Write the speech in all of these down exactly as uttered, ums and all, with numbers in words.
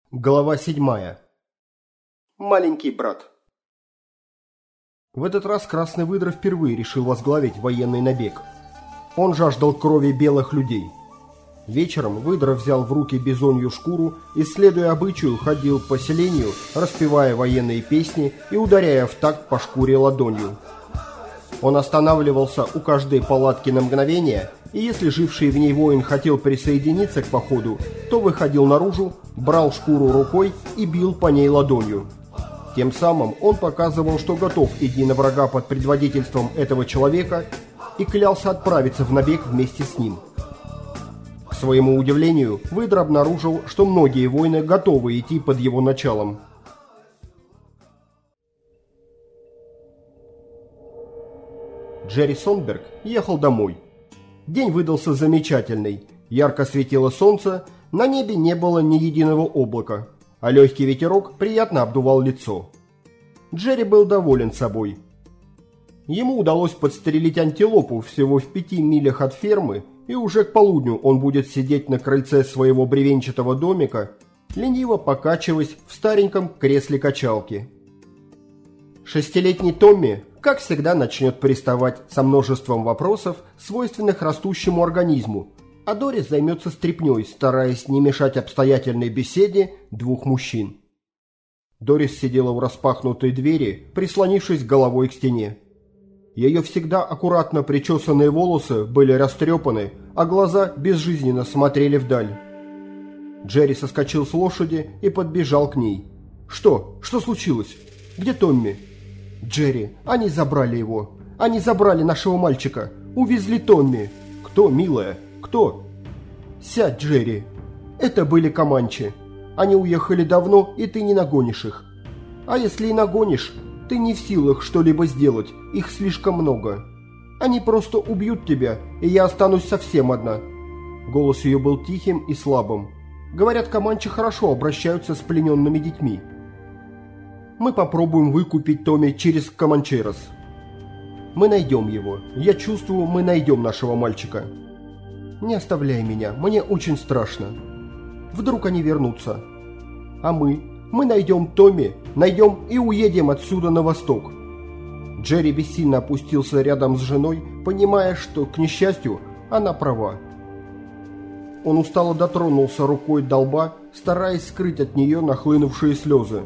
Глава седьмая. Маленький брат. В этот раз Красный Выдра впервые решил возглавить военный набег. Он жаждал крови белых людей. Вечером Выдра взял в руки бизонью шкуру и, следуя обычаю, ходил по селению, распевая военные песни и ударяя в такт по шкуре ладонью. Он останавливался у каждой палатки на мгновение, и если живший в ней воин хотел присоединиться к походу, то выходил наружу, брал шкуру рукой и бил по ней ладонью. Тем самым он показывал, что готов идти на врага под предводительством этого человека и клялся отправиться в набег вместе с ним. К своему удивлению, Выдра обнаружил, что многие воины готовы идти под его началом. Джерри Сонберг ехал домой. День выдался замечательный. Ярко светило солнце, на небе не было ни единого облака, а легкий ветерок приятно обдувал лицо. Джерри был доволен собой. Ему удалось подстрелить антилопу всего в пяти милях от фермы, и уже к полудню он будет сидеть на крыльце своего бревенчатого домика, лениво покачиваясь в стареньком кресле качалки. Шестилетний Томми, как всегда, начнет приставать со множеством вопросов, свойственных растущему организму, а Дорис займется стряпнёй, стараясь не мешать обстоятельной беседе двух мужчин. Дорис сидела у распахнутой двери, прислонившись головой к стене. Ее всегда аккуратно причесанные волосы были растрепаны, а глаза безжизненно смотрели вдаль. Джерри соскочил с лошади и подбежал к ней. «Что? Что случилось? Где Томми?» «Джерри, они забрали его. Они забрали нашего мальчика. Увезли Томми». «Кто, милая? Кто?» «Сядь, Джерри. Это были команчи. Они уехали давно, и ты не нагонишь их. А если и нагонишь, ты не в силах что-либо сделать. Их слишком много. Они просто убьют тебя, и я останусь совсем одна». Голос ее был тихим и слабым. Говорят, команчи хорошо обращаются с плененными детьми. «Мы попробуем выкупить Томми через Команчерос. Мы найдем его. Я чувствую, мы найдем нашего мальчика. Не оставляй меня, мне очень страшно. Вдруг они вернутся. А мы? Мы найдем Томми, найдем и уедем отсюда на восток». Джерри бессильно опустился рядом с женой, понимая, что, к несчастью, она права. Он устало дотронулся рукой до лба, стараясь скрыть от нее нахлынувшие слезы.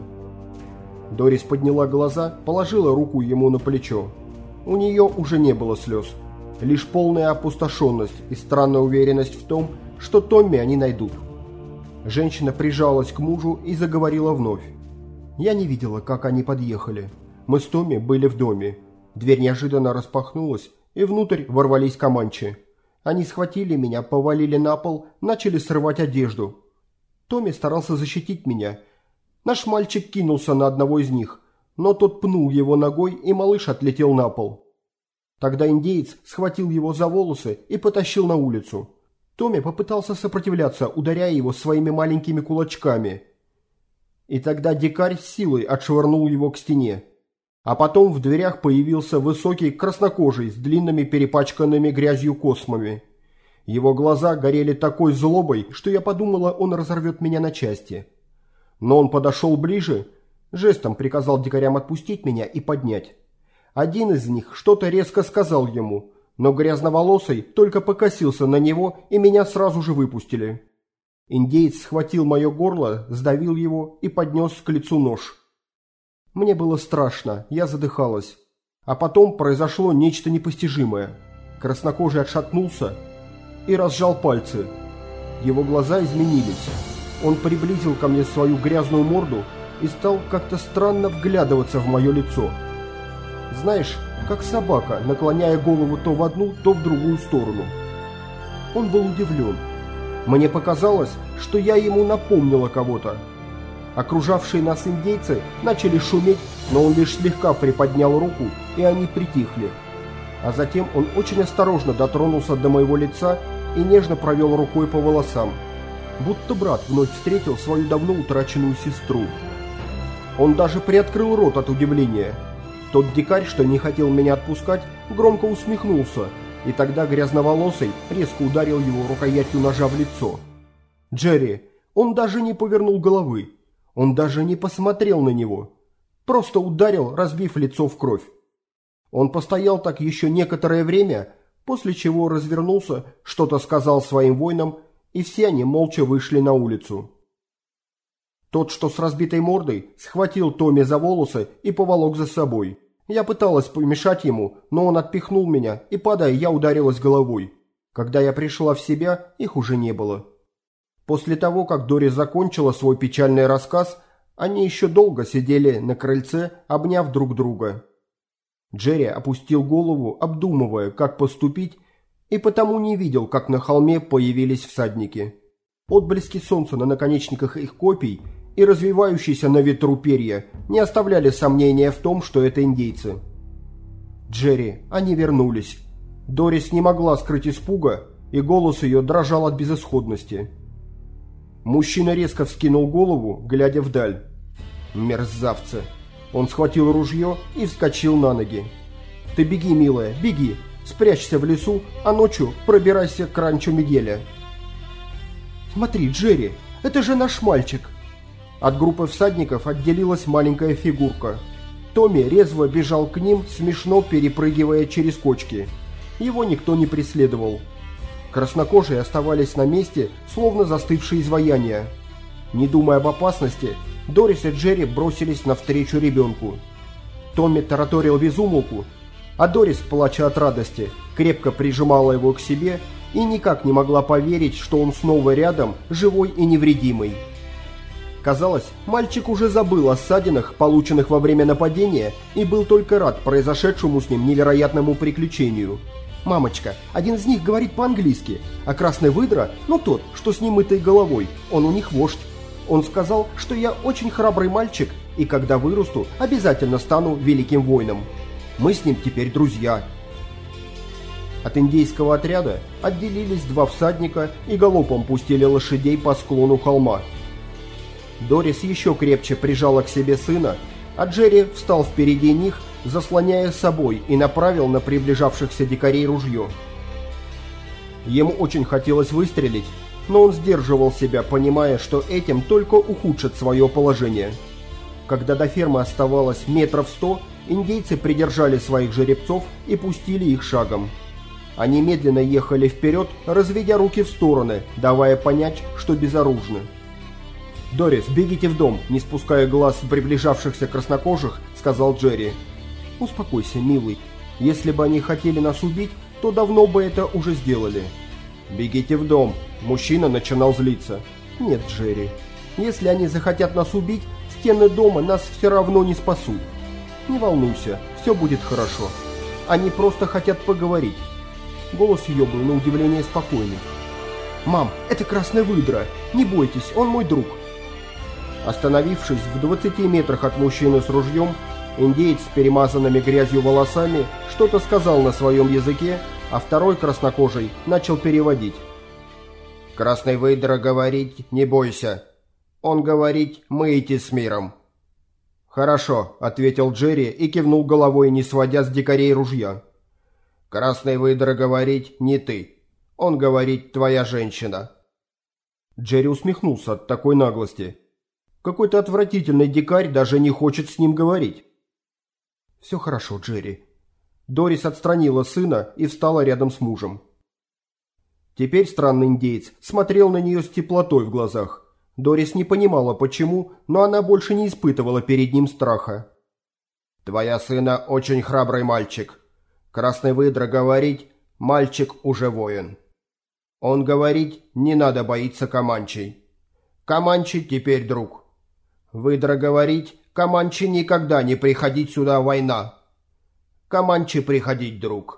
Дорис подняла глаза, положила руку ему на плечо. У нее уже не было слез. Лишь полная опустошенность и странная уверенность в том, что Томми они найдут. Женщина прижалась к мужу и заговорила вновь. «Я не видела, как они подъехали. Мы с Томми были в доме. Дверь неожиданно распахнулась, и внутрь ворвались команчи. Они схватили меня, повалили на пол, начали срывать одежду. Томми старался защитить меня. Наш мальчик кинулся на одного из них, но тот пнул его ногой, и малыш отлетел на пол. Тогда индеец схватил его за волосы и потащил на улицу. Томми попытался сопротивляться, ударяя его своими маленькими кулачками. И тогда дикарь с силой отшвырнул его к стене. А потом в дверях появился высокий краснокожий с длинными перепачканными грязью космами. Его глаза горели такой злобой, что я подумала, он разорвет меня на части. Но он подошел ближе, жестом приказал дикарям отпустить меня и поднять. Один из них что-то резко сказал ему, но грязноволосый только покосился на него, и меня сразу же выпустили. Индеец схватил мое горло, сдавил его и поднес к лицу нож. Мне было страшно, я задыхалась. А потом произошло нечто непостижимое. Краснокожий отшатнулся и разжал пальцы. Его глаза изменились. Он приблизил ко мне свою грязную морду и стал как-то странно вглядываться в мое лицо. Знаешь, как собака, наклоняя голову то в одну, то в другую сторону. Он был удивлен. Мне показалось, что я ему напомнила кого-то. Окружавшие нас индейцы начали шуметь, но он лишь слегка приподнял руку, и они притихли. А затем он очень осторожно дотронулся до моего лица и нежно провел рукой по волосам. Будто брат вновь встретил свою давно утраченную сестру. Он даже приоткрыл рот от удивления. Тот дикарь, что не хотел меня отпускать, громко усмехнулся, и тогда грязноволосый резко ударил его рукоятью ножа в лицо. «Джерри, Он даже не повернул головы. Он даже не посмотрел на него. Просто ударил, разбив лицо в кровь. Он постоял так еще некоторое время, после чего развернулся, что-то сказал своим воинам, и все они молча вышли на улицу. Тот, что с разбитой мордой, схватил Томми за волосы и поволок за собой. Я пыталась помешать ему, но он отпихнул меня, и, падая, я ударилась головой. Когда я пришла в себя, их уже не было. После того, как Дорис закончила свой печальный рассказ, они еще долго сидели на крыльце, обняв друг друга. Джерри опустил голову, обдумывая, как поступить, и потому не видел, как на холме появились всадники. Отблески солнца на наконечниках их копий и развивающиеся на ветру перья не оставляли сомнения в том, что это индейцы. Джерри, они вернулись. Дорис не могла скрыть испуга, и голос ее дрожал от безысходности. Мужчина резко вскинул голову, глядя вдаль. Мерзавцы! Он схватил ружье и вскочил на ноги. «Ты беги, милая, беги! Спрячься в лесу, а ночью пробирайся к ранчо Мигеля». «Смотри, Джерри, это же наш мальчик!» От группы всадников отделилась маленькая фигурка. Томми резво бежал к ним, смешно перепрыгивая через кочки. Его никто не преследовал. Краснокожие оставались на месте, словно застывшие изваяния. Не думая об опасности, Дорис и Джерри бросились навстречу ребенку. Томми тараторил без умолку, а Дорис, плача от радости, крепко прижимала его к себе и никак не могла поверить, что он снова рядом, живой и невредимый. Казалось, мальчик уже забыл о ссадинах, полученных во время нападения, и был только рад произошедшему с ним невероятному приключению. «Мамочка, один из них говорит по-английски, а красный выдра, ну тот, что с немытой головой, он у них вождь. Он сказал, что я очень храбрый мальчик, и когда вырасту, обязательно стану великим воином. Мы с ним теперь друзья». От индейского отряда отделились два всадника и галопом пустили лошадей по склону холма. Дорис еще крепче прижала к себе сына, а Джерри встал впереди них, заслоняя собой, и направил на приближавшихся дикарей ружье. Ему очень хотелось выстрелить, но он сдерживал себя, понимая, что этим только ухудшит свое положение. Когда до фермы оставалось метров сто, индейцы придержали своих жеребцов и пустили их шагом. Они медленно ехали вперед, разведя руки в стороны, давая понять, что безоружны. «Дорис, бегите в дом», не спуская глаз с приближавшихся краснокожих, сказал Джерри. «Успокойся, милый. Если бы они хотели нас убить, то давно бы это уже сделали». «Бегите в дом», мужчина начинал злиться. «Нет, Джерри, если они захотят нас убить, стены дома нас все равно не спасут. Не волнуйся, все будет хорошо. Они просто хотят поговорить». Голос ее был на удивление спокойный. «Мам, это красная выдра. Не бойтесь, он мой друг». Остановившись в двадцати метрах от мужчины с ружьем, индеец с перемазанными грязью волосами что-то сказал на своем языке, а второй краснокожий начал переводить. «Красный выдра говорить «не бойся». Он говорить «мы идти с миром». «Хорошо», — ответил Джерри и кивнул головой, не сводя с дикарей ружья. «Красный выдра говорить «не ты». Он говорит «твоя женщина». Джерри усмехнулся от такой наглости. Какой-то отвратительный дикарь даже не хочет с ним говорить. «Все хорошо, Джерри». Дорис отстранила сына и встала рядом с мужем. Теперь странный индеец смотрел на нее с теплотой в глазах. Дорис не понимала, почему, но она больше не испытывала перед ним страха. «Твоя сына очень храбрый мальчик. Красный выдра говорить, мальчик уже воин. Он говорить, не надо боиться команчей. Команчи теперь друг. Выдра говорить, команчи никогда не приходить сюда война. Команчи приходить, друг.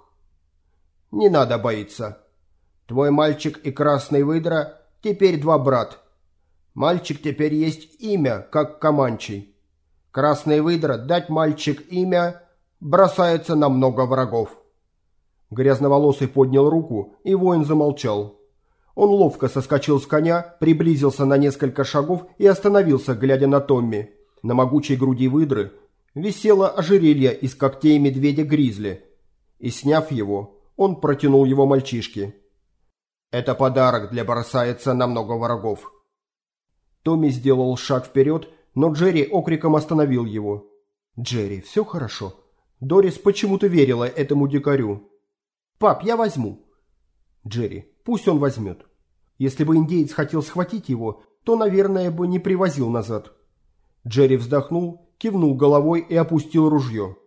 Не надо боиться. Твой мальчик и красный выдра теперь два брат. Мальчик теперь есть имя, как команчи. Красный выдра дать мальчик имя, бросается на много врагов». Грязноволосый поднял руку, и воин замолчал. Он ловко соскочил с коня, приблизился на несколько шагов и остановился, глядя на Томми. На могучей груди выдры висело ожерелье из когтей медведя-гризли, и, сняв его, он протянул его мальчишке. «Это подарок для бросается на много врагов». Томми сделал шаг вперед, но Джерри окриком остановил его. «Джерри, все хорошо». Дорис почему-то верила этому дикарю. «Пап, я возьму». «Джерри, пусть он возьмет. Если бы индеец хотел схватить его, то, наверное, бы не привозил назад». Джерри вздохнул, кивнул головой и опустил ружье.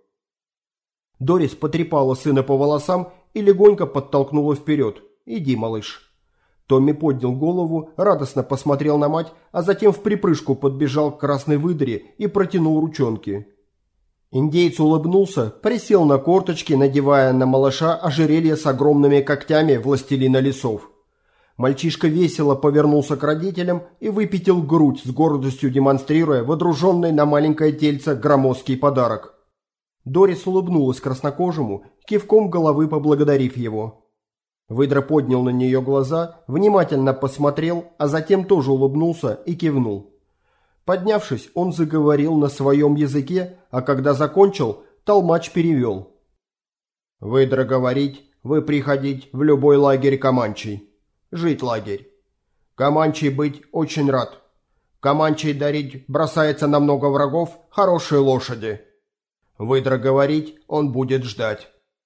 Дорис потрепала сына по волосам и легонько подтолкнула вперед. «Иди, малыш». Томми поднял голову, радостно посмотрел на мать, а затем в припрыжку подбежал к красной выдре и протянул ручонки. Индеец улыбнулся, присел на корточки, надевая на малыша ожерелье с огромными когтями властелина лесов. Мальчишка весело повернулся к родителям и выпятил грудь, с гордостью демонстрируя водруженный на маленькое тельце громоздкий подарок. Дорис улыбнулась краснокожему, кивком головы поблагодарив его. Выдра поднял на нее глаза, внимательно посмотрел, а затем тоже улыбнулся и кивнул. Поднявшись, он заговорил на своем языке, а когда закончил, толмач перевел. «Выдра говорить, вы приходить в любой лагерь Команчей. Жить лагерь. Команчей быть очень рад. Команчей дарить бросается на много врагов хорошие лошади. Выдра говорить, он будет ждать.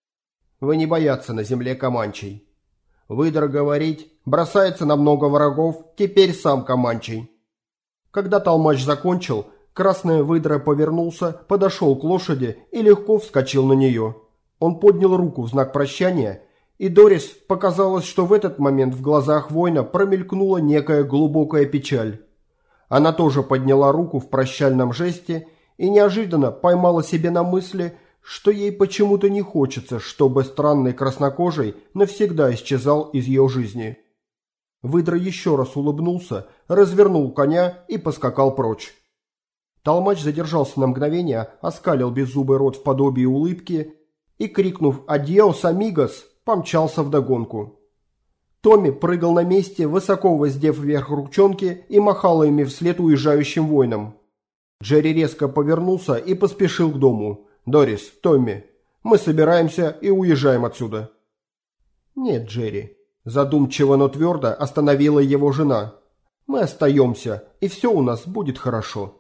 Вы не бояться на земле Команчей. Выдра говорить, бросается на много врагов, теперь сам Команчей». Когда толмач закончил, красная выдра повернулся, подошел к лошади и легко вскочил на нее. Он поднял руку в знак прощания, и Дорис показалось, что в этот момент в глазах воина промелькнула некая глубокая печаль. Она тоже подняла руку в прощальном жесте и неожиданно поймала себе на мысли, что ей почему-то не хочется, чтобы странный краснокожий навсегда исчезал из ее жизни. Выдра еще раз улыбнулся, развернул коня и поскакал прочь. Толмач задержался на мгновение, оскалил беззубый рот в подобии улыбки и, крикнув «Адьос, амигос!», помчался вдогонку. Томми прыгал на месте, высоко воздев вверх ручонки и махал ими вслед уезжающим воинам. Джерри резко повернулся и поспешил к дому. «Дорис, Томми, мы собираемся и уезжаем отсюда». «Нет, Джерри». Задумчиво, но твердо остановила его жена. «Мы остаемся, и все у нас будет хорошо».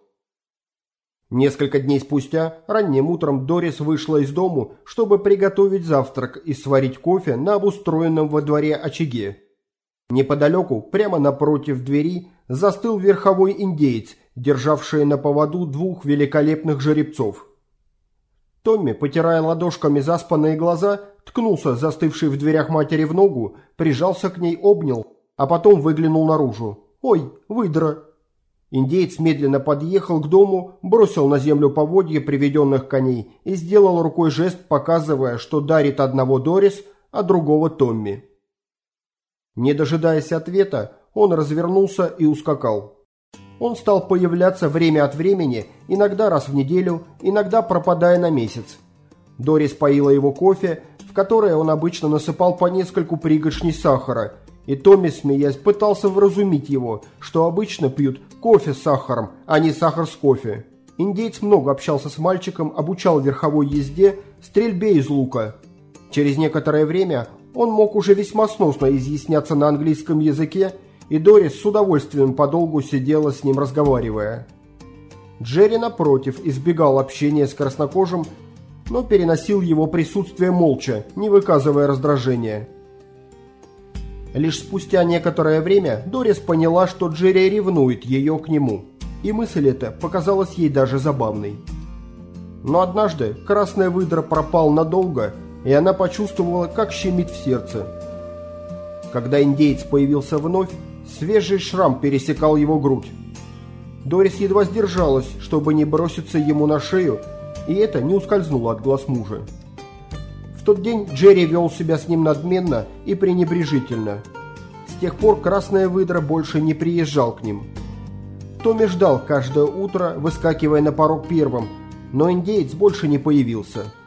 Несколько дней спустя, ранним утром, Дорис вышла из дому, чтобы приготовить завтрак и сварить кофе на обустроенном во дворе очаге. Неподалеку, прямо напротив двери, застыл верховой индеец, державший на поводу двух великолепных жеребцов. Томми, потирая ладошками заспанные глаза, ткнулся застывший в дверях матери в ногу, прижался к ней, обнял, а потом выглянул наружу. «Ой, выдра!» Индеец медленно подъехал к дому, бросил на землю поводья приведенных коней и сделал рукой жест, показывая, что дарит одного Дорис, а другого Томми. Не дожидаясь ответа, он развернулся и ускакал. Он стал появляться время от времени, иногда раз в неделю, иногда пропадая на месяц. Дорис поила его кофе, в которое он обычно насыпал по нескольку пригоршней сахара, и Томми, смеясь, пытался вразумить его, что обычно пьют кофе с сахаром, а не сахар с кофе. Индеец много общался с мальчиком, обучал верховой езде, стрельбе из лука. Через некоторое время он мог уже весьма сносно изъясняться на английском языке, и Дорис с удовольствием подолгу сидела с ним, разговаривая. Джерри, напротив, избегал общения с краснокожим, но переносил его присутствие молча, не выказывая раздражения. Лишь спустя некоторое время Дорис поняла, что Джерри ревнует ее к нему, и мысль эта показалась ей даже забавной. Но однажды красная выдра пропал надолго, и она почувствовала, как щемит в сердце. Когда индеец появился вновь, свежий шрам пересекал его грудь. Дорис едва сдержалась, чтобы не броситься ему на шею, и это не ускользнуло от глаз мужа. В тот день Джерри вел себя с ним надменно и пренебрежительно. С тех пор красная выдра больше не приезжал к ним. Томми ждал каждое утро, выскакивая на порог первым, но индеец больше не появился.